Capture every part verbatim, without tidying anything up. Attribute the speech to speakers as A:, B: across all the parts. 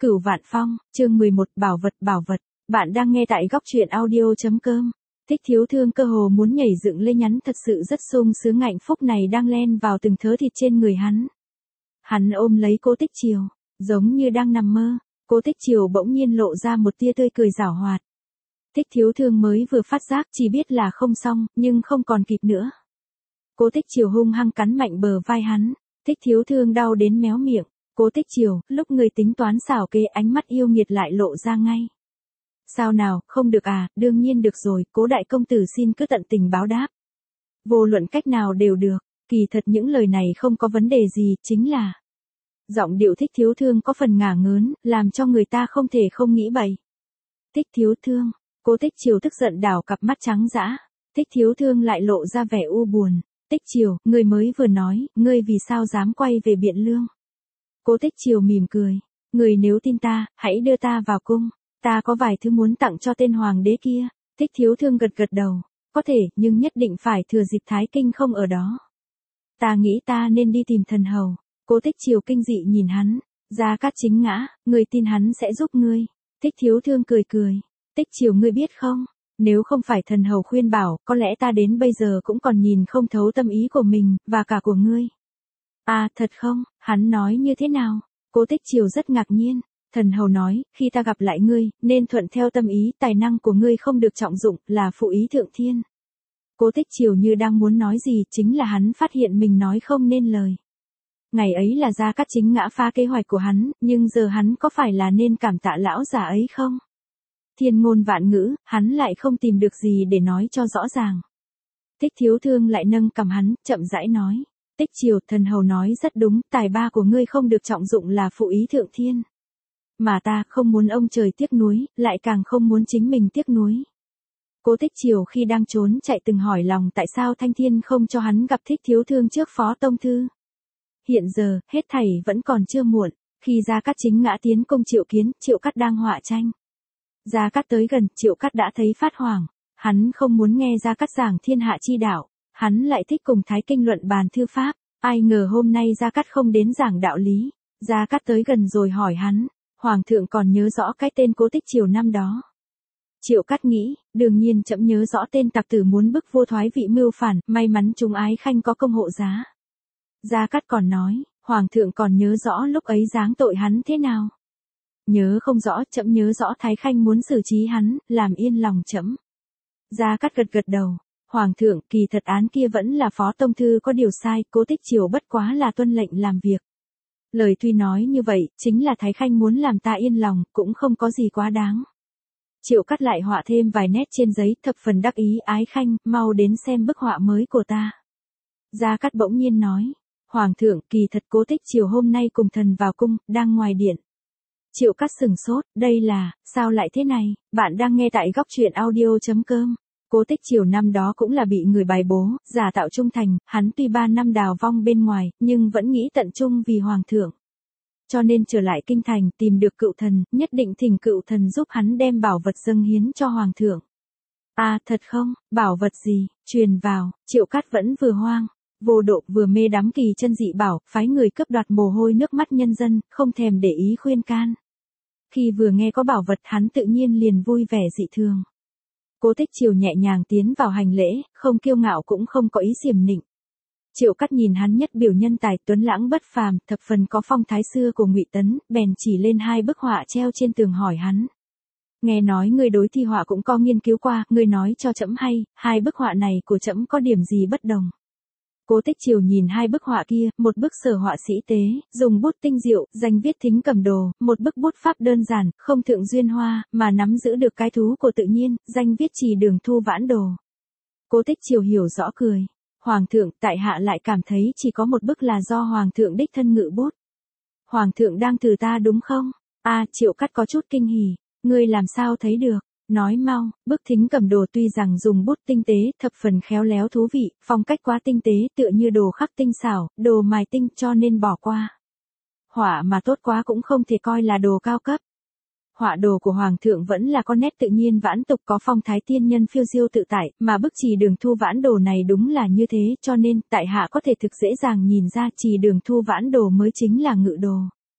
A: Cửu Vạn Phong, chương mười một, bảo vật bảo vật. Bạn đang nghe tại góc truyện audio.com. Thích Thiếu Thương cơ hồ muốn nhảy dựng lên, nhắn thật sự rất sung sướng, hạnh phúc này đang len vào từng thớ thịt trên người hắn. Hắn ôm lấy Cố Tích Triều, giống như đang nằm mơ. Cố Tích Triều bỗng nhiên lộ ra một tia tươi cười giảo hoạt. Thích Thiếu Thương mới vừa phát giác chỉ biết là không xong, nhưng không còn kịp nữa. Cố Tích Triều hung hăng cắn mạnh bờ vai hắn. Thích Thiếu Thương đau đến méo miệng. Cố Tích Triều, lúc người tính toán xảo kê, ánh mắt yêu nghiệt lại lộ ra ngay. Sao nào, không được à, đương nhiên được rồi, Cố đại công tử xin cứ tận tình báo đáp. Vô luận cách nào đều được, kỳ thật những lời này không có vấn đề gì, chính là giọng điệu Thích Thiếu Thương có phần ngả ngớn, làm cho người ta không thể không nghĩ bậy. Thích Thiếu Thương, Cố Tích Triều tức giận đảo cặp mắt trắng dã. Thích Thiếu Thương lại lộ ra vẻ u buồn. Tích Triều, ngươi mới vừa nói, ngươi vì sao dám quay về Biện Lương? Cố Tích Triều mỉm cười, người nếu tin ta, hãy đưa ta vào cung, ta có vài thứ muốn tặng cho tên hoàng đế kia. Thích Thiếu Thương gật gật đầu, có thể, nhưng nhất định phải thừa dịp Thái Kinh không ở đó. Ta nghĩ ta nên đi tìm thần hầu. Cố Tích Triều kinh dị nhìn hắn, Gia Cát Chính ngã, người tin hắn sẽ giúp ngươi. Thích Thiếu Thương cười cười, Tích Triều ngươi biết không, nếu không phải thần hầu khuyên bảo, có lẽ ta đến bây giờ cũng còn nhìn không thấu tâm ý của mình, và cả của ngươi. À, thật không, hắn nói như thế nào? Cố Tích Triều rất ngạc nhiên. Thần hầu nói, khi ta gặp lại ngươi, nên thuận theo tâm ý, tài năng của ngươi không được trọng dụng, là phụ ý thượng thiên. Cố Tích Triều như đang muốn nói gì, chính là hắn phát hiện mình nói không nên lời. Ngày ấy là Gia Cát Chính ngã phá kế hoạch của hắn, nhưng giờ hắn có phải là nên cảm tạ lão già ấy không? Thiên ngôn vạn ngữ, hắn lại không tìm được gì để nói cho rõ ràng. Thích Thiếu Thương lại nâng cằm hắn, chậm rãi nói. Tích Triều, thần hầu nói rất đúng, tài ba của ngươi không được trọng dụng là phụ ý thượng thiên. Mà ta không muốn ông trời tiếc nuối, lại càng không muốn chính mình tiếc nuối. Cố Tích Triều khi đang trốn chạy từng hỏi lòng tại sao Thanh Thiên không cho hắn gặp Thích Thiếu Thương trước Phó Tông Thư. Hiện giờ, hết thảy vẫn còn chưa muộn, khi Gia Cát Chính ngã tiến công Triệu Kiến, Triệu Cát đang họa tranh. Gia Cát tới gần, Triệu Cát đã thấy phát hoảng, hắn không muốn nghe Gia Cát giảng thiên hạ chi đạo. Hắn lại thích cùng Thái Kinh luận bàn thư pháp, ai ngờ hôm nay Gia Cát không đến giảng đạo lý. Gia Cát tới gần rồi hỏi hắn, Hoàng thượng còn nhớ rõ cái tên Cố Tích Triều năm đó. Triệu Cát nghĩ, đương nhiên trẫm nhớ rõ tên tặc tử muốn bức vua thoái vị mưu phản, may mắn chúng Ái Khanh có công hộ giá. Gia Cát còn nói, Hoàng thượng còn nhớ rõ lúc ấy giáng tội hắn thế nào. Nhớ không rõ, trẫm nhớ rõ Thái Khanh muốn xử trí hắn, làm yên lòng trẫm. Gia Cát gật gật đầu. Hoàng thượng, kỳ thật án kia vẫn là Phó Tông Thư có điều sai, Cố Tích Triều bất quá là tuân lệnh làm việc. Lời tuy nói như vậy, chính là Thái Khanh muốn làm ta yên lòng, cũng không có gì quá đáng. Triệu Cát lại họa thêm vài nét trên giấy, thập phần đắc ý, Ái Khanh, mau đến xem bức họa mới của ta. Gia Cát bỗng nhiên nói, Hoàng thượng, kỳ thật Cố Tích Triều hôm nay cùng thần vào cung, đang ngoài điện. Triệu Cát sừng sốt, đây là, sao lại thế này, bạn đang nghe tại góc truyện audio.com. Cố Tích Triều năm đó cũng là bị người bài bố, giả tạo trung thành, hắn tuy ba năm đào vong bên ngoài, nhưng vẫn nghĩ tận trung vì Hoàng thượng. Cho nên trở lại kinh thành, tìm được cựu thần, nhất định thỉnh cựu thần giúp hắn đem bảo vật dâng hiến cho Hoàng thượng. À, thật không, bảo vật gì, truyền vào, Triệu Cát vẫn vừa hoang, vô độ vừa mê đắm kỳ chân dị bảo, phái người cướp đoạt mồ hôi nước mắt nhân dân, không thèm để ý khuyên can. Khi vừa nghe có bảo vật hắn tự nhiên liền vui vẻ dị thường. Cố Tích Triều nhẹ nhàng tiến vào hành lễ, không kiêu ngạo cũng không có ý xiểm nịnh. Triệu Cát nhìn hắn nhất biểu nhân tài tuấn lãng bất phàm, thập phần có phong thái xưa của Ngụy Tấn, bèn chỉ lên hai bức họa treo trên tường hỏi hắn. Nghe nói người đối thi họa cũng có nghiên cứu qua, người nói cho trẫm hay, hai bức họa này của trẫm có điểm gì bất đồng. Cố Tích Triều nhìn hai bức họa kia, một bức sở họa sĩ tế, dùng bút tinh diệu, danh viết Thính Cầm Đồ, một bức bút pháp đơn giản, không thượng duyên hoa, mà nắm giữ được cái thú của tự nhiên, danh viết Trì Đường Thu Vãn Đồ. Cố Tích Triều hiểu rõ cười. Hoàng thượng, tại hạ lại cảm thấy chỉ có một bức là do Hoàng thượng đích thân ngự bút. Hoàng thượng đang thử ta đúng không? À, Triệu Cát có chút kinh hỉ, ngươi làm sao thấy được? Nói mau, bức Thính Cầm Đồ tuy rằng dùng bút tinh tế, thập phần khéo léo thú vị, phong cách quá tinh tế, tựa như đồ khắc tinh xảo, đồ mài tinh, cho nên bỏ qua. Họa mà tốt quá cũng không thể coi là đồ cao cấp. Họa đồ của Hoàng thượng vẫn là con nét tự nhiên vãn tục, có phong thái tiên nhân phiêu diêu tự tại, mà bức Trì Đường Thu Vãn Đồ này đúng là như thế, cho nên tại hạ có thể thực dễ dàng nhìn ra Trì Đường Thu Vãn Đồ mới chính là ngự đồ.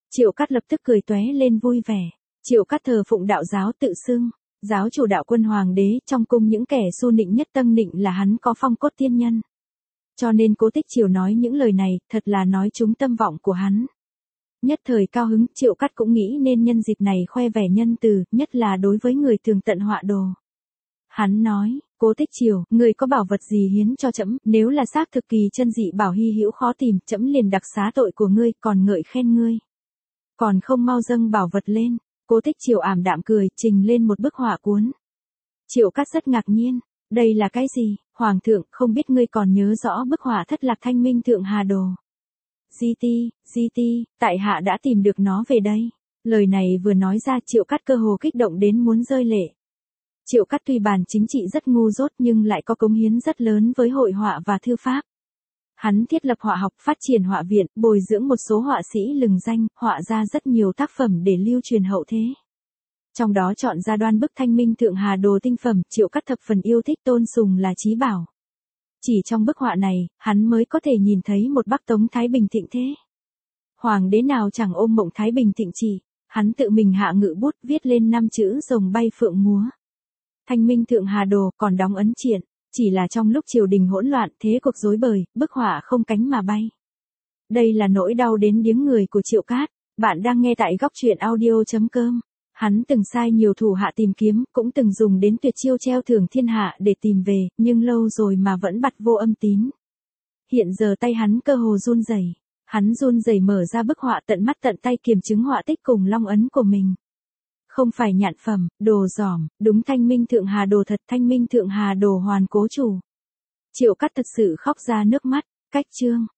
A: Triệu Cát lập tức cười tóe lên vui vẻ. Triệu Cát thờ phụng đạo giáo tự xưng, giáo chủ đạo quân hoàng đế, trong cung những kẻ su nịnh nhất tân nịnh là hắn có phong cốt tiên nhân. Cho nên Cố Tích Triều nói những lời này, thật là nói trúng tâm vọng của hắn. Nhất thời cao hứng, Triệu Cát cũng nghĩ nên nhân dịp này khoe vẻ nhân từ, nhất là đối với người thường tận họa đồ. Hắn nói, Cố Tích Triều, người có bảo vật gì hiến cho trẫm, nếu là xác thực kỳ chân dị bảo hy hữu khó tìm, trẫm liền đặc xá tội của ngươi, còn ngợi khen ngươi. Còn không mau dâng bảo vật lên. Cố Tích Triều ảm đạm cười, trình lên một bức họa cuốn. Triệu Cát rất ngạc nhiên, đây là cái gì? Hoàng thượng, không biết ngươi còn nhớ rõ bức họa thất lạc thanh minh thượng hà đồ. Di ti, di ti, tại hạ đã tìm được nó về đây. Lời này vừa nói ra, Triệu Cát cơ hồ kích động đến muốn rơi lệ. Triệu Cát tuy bản chính trị rất ngu dốt nhưng lại có cống hiến rất lớn với hội họa và thư pháp. Hắn thiết lập họa học, phát triển họa viện, bồi dưỡng một số họa sĩ lừng danh, họa ra rất nhiều tác phẩm để lưu truyền hậu thế. Trong đó chọn ra đoan bức thanh minh thượng hà đồ tinh phẩm, Triệu Cát thập phần yêu thích tôn sùng là chí bảo. Chỉ trong bức họa này, hắn mới có thể nhìn thấy một Bắc Tống Thái Bình thịnh thế. Hoàng đế nào chẳng ôm mộng Thái Bình thịnh chỉ, hắn tự mình hạ ngự bút viết lên năm chữ rồng bay phượng múa. Thanh minh thượng hà đồ còn đóng ấn triện, chỉ là trong lúc triều đình hỗn loạn, thế cuộc rối bời, bức họa không cánh mà bay. Đây là nỗi đau đến điếng người của Triệu Cát. Bạn đang nghe tại góc truyện audio chấm com. Hắn từng sai nhiều thủ hạ tìm kiếm, cũng từng dùng đến tuyệt chiêu treo thưởng thiên hạ để tìm về, nhưng lâu rồi mà vẫn bặt vô âm tín. Hiện giờ tay hắn cơ hồ run rẩy, hắn run rẩy mở ra bức họa, tận mắt tận tay kiểm chứng họa tích cùng long ấn của mình. Không phải nhạn phẩm, đồ giỏm, đúng thanh minh thượng hà đồ thật, thanh minh thượng hà đồ hoàn cố chủ. Triệu Cát thật sự khóc ra nước mắt. Cách chương